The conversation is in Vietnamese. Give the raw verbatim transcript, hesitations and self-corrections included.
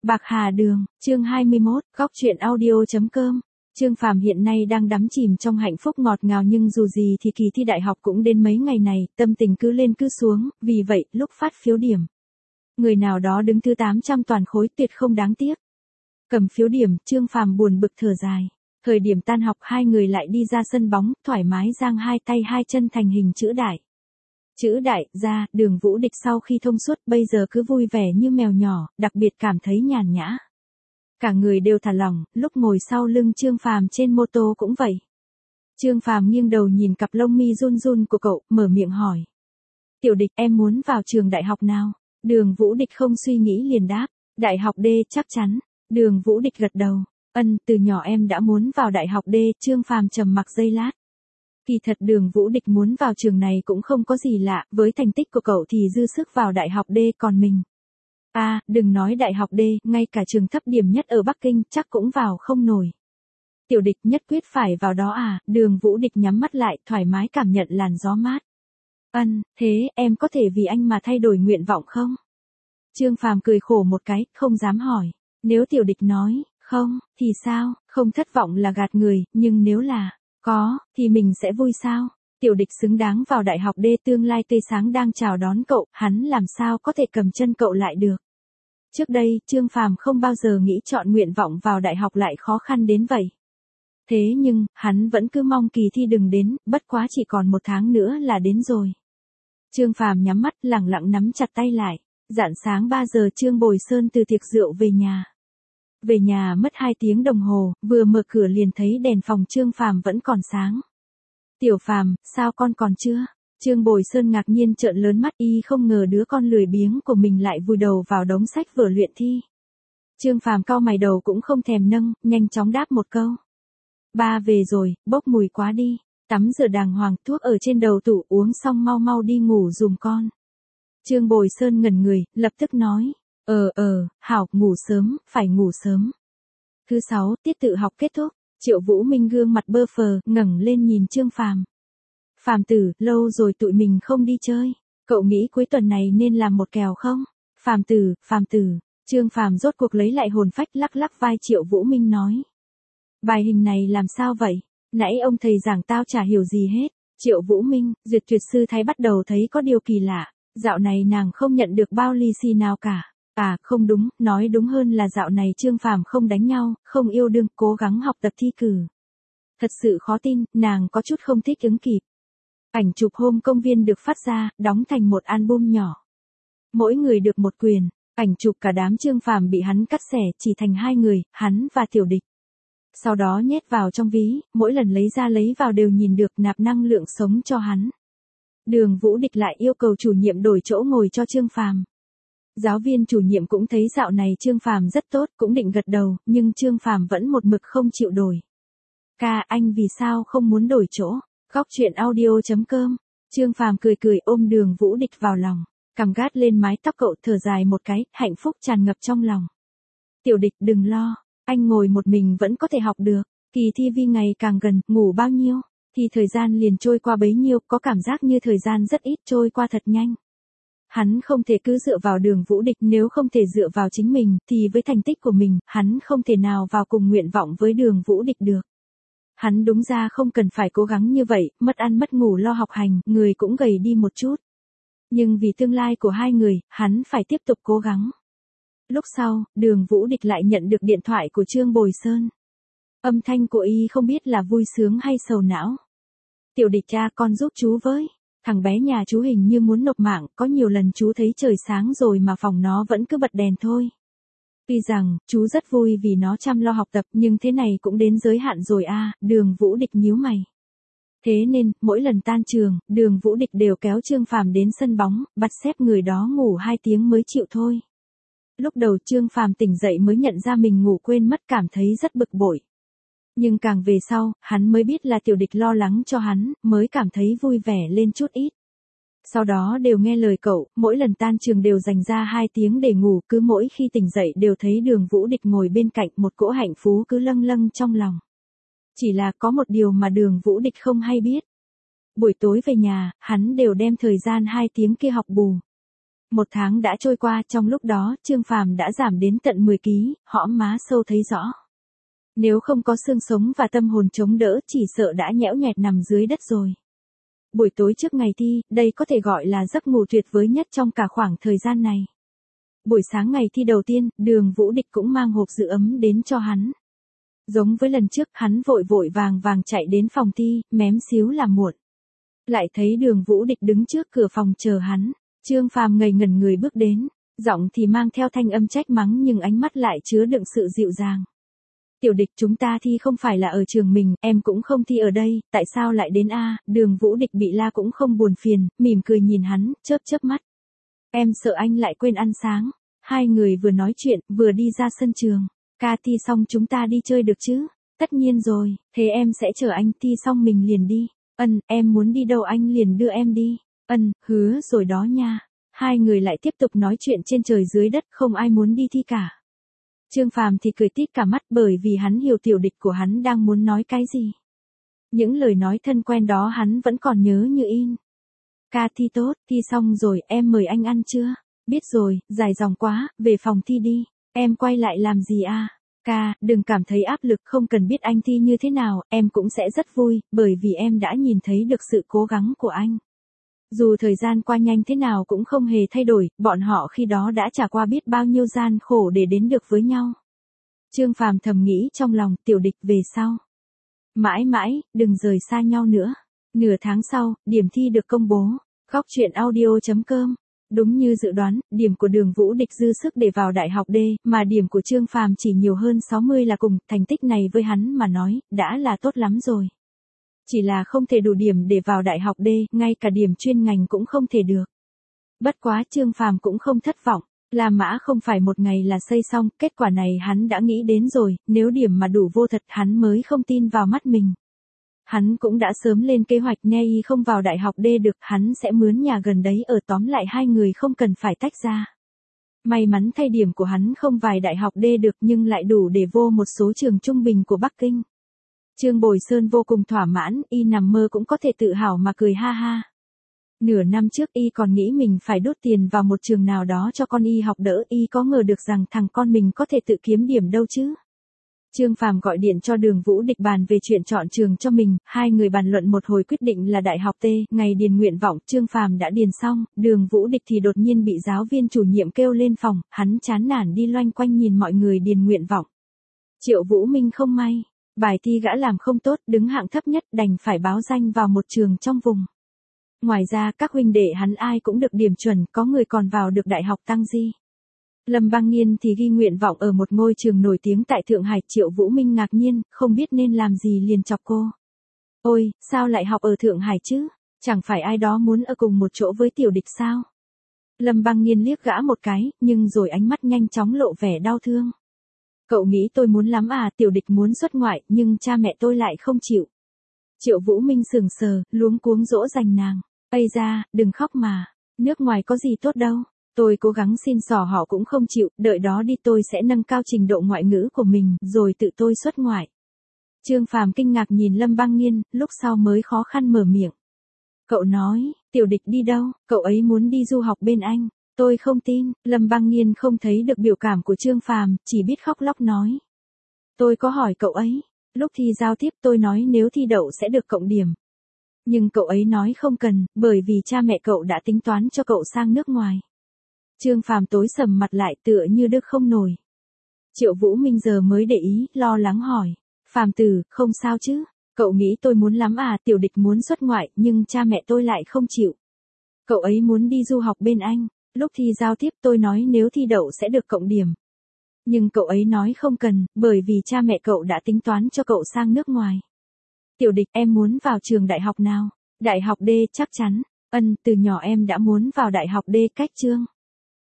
Bạc Hà Đường, chương hai mươi mốt, góc truyện audio.com. Trương Phàm hiện nay đang đắm chìm trong hạnh phúc ngọt ngào, nhưng dù gì thì kỳ thi đại học cũng đến mấy ngày này, tâm tình cứ lên cứ xuống, vì vậy, lúc phát phiếu điểm, người nào đó đứng thứ tám trăm toàn khối, tuyệt không đáng tiếc. Cầm phiếu điểm, Trương Phàm buồn bực thở dài. Thời điểm tan học, hai người lại đi ra sân bóng, thoải mái giang hai tay hai chân thành hình chữ đại. Chữ đại, ra, Đường Vũ Địch sau khi thông suốt, bây giờ cứ vui vẻ như mèo nhỏ, đặc biệt cảm thấy nhàn nhã. Cả người đều thả lỏng, lúc ngồi sau lưng Trương Phàm trên mô tô cũng vậy. Trương Phàm nghiêng đầu nhìn cặp lông mi run run của cậu, mở miệng hỏi. Tiểu Địch, em muốn vào trường đại học nào? Đường Vũ Địch không suy nghĩ liền đáp, đại học D chắc chắn. Đường Vũ Địch gật đầu, ân, từ nhỏ em đã muốn vào đại học D. Trương Phàm trầm mặc giây lát. Kỳ thật Đường Vũ Địch muốn vào trường này cũng không có gì lạ, với thành tích của cậu thì dư sức vào đại học D, còn mình. À, đừng nói đại học D, ngay cả trường thấp điểm nhất ở Bắc Kinh chắc cũng vào không nổi. Tiểu Địch nhất quyết phải vào đó à? Đường Vũ Địch nhắm mắt lại, thoải mái cảm nhận làn gió mát. Ân, thế em có thể vì anh mà thay đổi nguyện vọng không? Trương Phàm cười khổ một cái, không dám hỏi. Nếu Tiểu Địch nói, không, thì sao? Không thất vọng là gạt người, nhưng nếu là có, thì mình sẽ vui sao? Tiểu Địch xứng đáng vào đại học D, tương lai tươi sáng đang chào đón cậu, hắn làm sao có thể cầm chân cậu lại được. Trước đây, Trương Phàm không bao giờ nghĩ chọn nguyện vọng vào đại học lại khó khăn đến vậy. Thế nhưng, hắn vẫn cứ mong kỳ thi đừng đến, bất quá chỉ còn một tháng nữa là đến rồi. Trương Phàm nhắm mắt, lẳng lặng nắm chặt tay lại. Rạng sáng ba giờ Trương Bồi Sơn từ tiệc rượu về nhà. Về nhà mất hai tiếng đồng hồ, vừa mở cửa liền thấy đèn phòng Trương Phàm vẫn còn sáng. Tiểu Phàm, sao con còn chưa? Trương Bồi Sơn ngạc nhiên trợn lớn mắt, y không ngờ đứa con lười biếng của mình lại vùi đầu vào đống sách vở luyện thi. Trương Phàm cau mày đầu cũng không thèm nâng, nhanh chóng đáp một câu. Ba về rồi, bốc mùi quá đi. Tắm rửa đàng hoàng, thuốc ở trên đầu tủ, uống xong mau mau đi ngủ dùm con. Trương Bồi Sơn ngẩn người, lập tức nói. Ờ ờ, hảo, ngủ sớm, phải ngủ sớm. Thứ sáu, tiết tự học kết thúc. Triệu Vũ Minh gương mặt bơ phờ, ngẩng lên nhìn Trương Phàm. Phàm tử, lâu rồi tụi mình không đi chơi. Cậu nghĩ cuối tuần này nên làm một kèo không? Phàm tử, Phàm tử. Trương Phàm rốt cuộc lấy lại hồn phách, lắc lắc vai Triệu Vũ Minh nói. Bài hình này làm sao vậy? Nãy ông thầy giảng tao chả hiểu gì hết. Triệu Vũ Minh, Duyệt Tuyệt sư Thái bắt đầu thấy có điều kỳ lạ. Dạo này nàng không nhận được bao lì xì nào cả. À, không đúng, nói đúng hơn là dạo này Trương Phàm không đánh nhau, không yêu đương, cố gắng học tập thi cử. Thật sự khó tin, nàng có chút không thích ứng kịp. Ảnh chụp hôm công viên được phát ra, đóng thành một album nhỏ. Mỗi người được một quyền, ảnh chụp cả đám Trương Phàm bị hắn cắt xẻ chỉ thành hai người, hắn và Tiểu Địch. Sau đó nhét vào trong ví, mỗi lần lấy ra lấy vào đều nhìn được, nạp năng lượng sống cho hắn. Đường Vũ Địch lại yêu cầu chủ nhiệm đổi chỗ ngồi cho Trương Phàm. Giáo viên chủ nhiệm cũng thấy dạo này Trương Phàm rất tốt, cũng định gật đầu, nhưng Trương Phàm vẫn một mực không chịu đổi. Ca, anh vì sao không muốn đổi chỗ? Góc truyện audio.com. Trương Phàm cười cười ôm Đường Vũ Địch vào lòng, cằm gác lên mái tóc cậu, thở dài một cái, hạnh phúc tràn ngập trong lòng. Tiểu Địch đừng lo, anh ngồi một mình vẫn có thể học được. Kỳ thi vi ngày càng gần, ngủ bao nhiêu thì thời gian liền trôi qua bấy nhiêu, có cảm giác như thời gian rất ít, trôi qua thật nhanh. Hắn không thể cứ dựa vào Đường Vũ Địch, nếu không thể dựa vào chính mình, thì với thành tích của mình, hắn không thể nào vào cùng nguyện vọng với Đường Vũ Địch được. Hắn đúng ra không cần phải cố gắng như vậy, mất ăn mất ngủ lo học hành, người cũng gầy đi một chút. Nhưng vì tương lai của hai người, hắn phải tiếp tục cố gắng. Lúc sau, Đường Vũ Địch lại nhận được điện thoại của Trương Bồi Sơn. Âm thanh của y không biết là vui sướng hay sầu não. Tiểu Địch cha, con giúp chú với. Thằng bé nhà chú hình như muốn nộp mạng, có nhiều lần chú thấy trời sáng rồi mà phòng nó vẫn cứ bật đèn thôi. Tuy rằng, chú rất vui vì nó chăm lo học tập, nhưng thế này cũng đến giới hạn rồi a. Đường Vũ Địch nhíu mày. Thế nên, mỗi lần tan trường, Đường Vũ Địch đều kéo Trương Phàm đến sân bóng, bắt xếp người đó ngủ hai tiếng mới chịu thôi. Lúc đầu Trương Phàm tỉnh dậy mới nhận ra mình ngủ quên mất, cảm thấy rất bực bội. Nhưng càng về sau, hắn mới biết là Tiểu Địch lo lắng cho hắn, mới cảm thấy vui vẻ lên chút ít. Sau đó đều nghe lời cậu, mỗi lần tan trường đều dành ra hai tiếng để ngủ, cứ mỗi khi tỉnh dậy đều thấy Đường Vũ Địch ngồi bên cạnh, một cỗ hạnh phúc cứ lâng lâng trong lòng. Chỉ là có một điều mà Đường Vũ Địch không hay biết. Buổi tối về nhà, hắn đều đem thời gian hai tiếng kia học bù. Một tháng đã trôi qua, trong lúc đó, Trương Phàm đã giảm đến tận mười ký, hõm má sâu thấy rõ. Nếu không có xương sống và tâm hồn chống đỡ, chỉ sợ đã nhẽo nhoẹt nằm dưới đất rồi. Buổi tối trước ngày thi, đây có thể gọi là giấc ngủ tuyệt vời nhất trong cả khoảng thời gian này. Buổi sáng ngày thi đầu tiên, Đường Vũ Địch cũng mang hộp giữ ấm đến cho hắn. Giống với lần trước, hắn vội vội vàng vàng chạy đến phòng thi, mém xíu là muộn. Lại thấy Đường Vũ Địch đứng trước cửa phòng chờ hắn. Trương Phàm ngây ngẩn người bước đến, giọng thì mang theo thanh âm trách mắng nhưng ánh mắt lại chứa đựng sự dịu dàng. Tiểu Địch, chúng ta thi không phải là ở trường mình, em cũng không thi ở đây, tại sao lại đến a? Đường Vũ Địch bị la cũng không buồn phiền, mỉm cười nhìn hắn, chớp chớp mắt. Em sợ anh lại quên ăn sáng. Hai người vừa nói chuyện, vừa đi ra sân trường. Ca thi xong chúng ta đi chơi được chứ? Tất nhiên rồi, thế em sẽ chở anh, thi xong mình liền đi. Ân, em muốn đi đâu anh liền đưa em đi. Ân, hứa rồi đó nha. Hai người lại tiếp tục nói chuyện trên trời dưới đất, không ai muốn đi thi cả. Trương Phàm thì cười tít cả mắt bởi vì hắn hiểu Tiểu Địch của hắn đang muốn nói cái gì. Những lời nói thân quen đó hắn vẫn còn nhớ như in. Ca thi tốt, thi xong rồi, em mời anh ăn chưa? Biết rồi, dài dòng quá, về phòng thi đi. Em quay lại làm gì à? Ca, đừng cảm thấy áp lực, không cần biết anh thi như thế nào, em cũng sẽ rất vui, bởi vì em đã nhìn thấy được sự cố gắng của anh. Dù thời gian qua nhanh thế nào cũng không hề thay đổi, bọn họ khi đó đã trải qua biết bao nhiêu gian khổ để đến được với nhau. Trương Phàm thầm nghĩ trong lòng, Tiểu Địch về sau. Mãi mãi, đừng rời xa nhau nữa. Nửa tháng sau, điểm thi được công bố. Góc truyện audio chấm com. Đúng như dự đoán, điểm của Đường Vũ Địch dư sức để vào đại học D, mà điểm của Trương Phàm chỉ nhiều hơn sáu mươi là cùng, thành tích này với hắn mà nói, đã là tốt lắm rồi. Chỉ là không thể đủ điểm để vào đại học D, ngay cả điểm chuyên ngành cũng không thể được. Bất quá Trương Phàm cũng không thất vọng, La Mã không phải một ngày là xây xong, kết quả này hắn đã nghĩ đến rồi, nếu điểm mà đủ vô thật hắn mới không tin vào mắt mình. Hắn cũng đã sớm lên kế hoạch nghe y không vào đại học D được, hắn sẽ mướn nhà gần đấy ở, tóm lại hai người không cần phải tách ra. May mắn thay điểm của hắn không vào đại học D được nhưng lại đủ để vô một số trường trung bình của Bắc Kinh. Trương Bồi Sơn vô cùng thỏa mãn, y nằm mơ cũng có thể tự hào mà cười ha ha. Nửa năm trước y còn nghĩ mình phải đốt tiền vào một trường nào đó cho con y học đỡ, y có ngờ được rằng thằng con mình có thể tự kiếm điểm đâu chứ. Trương Phàm gọi điện cho Đường Vũ Địch bàn về chuyện chọn trường cho mình, hai người bàn luận một hồi quyết định là đại học T, ngày điền nguyện vọng, Trương Phàm đã điền xong, Đường Vũ Địch thì đột nhiên bị giáo viên chủ nhiệm kêu lên phòng, hắn chán nản đi loanh quanh nhìn mọi người điền nguyện vọng. Triệu Vũ Minh không may, bài thi gã làm không tốt, đứng hạng thấp nhất, đành phải báo danh vào một trường trong vùng. Ngoài ra các huynh đệ hắn ai cũng được điểm chuẩn, có người còn vào được đại học Tăng Di. Lâm Băng Nghiên thì ghi nguyện vọng ở một ngôi trường nổi tiếng tại Thượng Hải. Triệu Vũ Minh ngạc nhiên, không biết nên làm gì liền chọc cô. Ôi, sao lại học ở Thượng Hải chứ? Chẳng phải ai đó muốn ở cùng một chỗ với Tiểu Địch sao? Lâm Băng Nghiên liếc gã một cái, nhưng rồi ánh mắt nhanh chóng lộ vẻ đau thương. Cậu nghĩ tôi muốn lắm à? Tiểu Địch muốn xuất ngoại, nhưng cha mẹ tôi lại không chịu. Triệu Vũ Minh sừng sờ, luống cuống dỗ dành nàng. Ây da, đừng khóc mà. Nước ngoài có gì tốt đâu. Tôi cố gắng xin xỏ họ cũng không chịu, đợi đó đi tôi sẽ nâng cao trình độ ngoại ngữ của mình, rồi tự tôi xuất ngoại. Trương Phàm kinh ngạc nhìn Lâm Băng Nghiên, lúc sau mới khó khăn mở miệng. Cậu nói, Tiểu Địch đi đâu? Cậu ấy muốn đi du học bên Anh. Tôi không tin. Lâm Băng Nghiên không thấy được biểu cảm của Trương Phàm, chỉ biết khóc lóc nói. Tôi có hỏi cậu ấy. Lúc thi giao tiếp tôi nói nếu thi đậu sẽ được cộng điểm. Nhưng cậu ấy nói không cần, bởi vì cha mẹ cậu đã tính toán cho cậu sang nước ngoài. Trương Phàm tối sầm mặt lại tựa như đức không nổi. Triệu Vũ Minh giờ mới để ý, lo lắng hỏi. Phàm tử, không sao chứ? Cậu nghĩ tôi muốn lắm à? Tiểu Địch muốn xuất ngoại, nhưng cha mẹ tôi lại không chịu. Cậu ấy muốn đi du học bên Anh. Lúc thi giao tiếp tôi nói nếu thi đậu sẽ được cộng điểm. Nhưng cậu ấy nói không cần, bởi vì cha mẹ cậu đã tính toán cho cậu sang nước ngoài. Tiểu Địch, em muốn vào trường đại học nào? Đại học D chắc chắn. Ân, từ nhỏ em đã muốn vào đại học D cách Trương.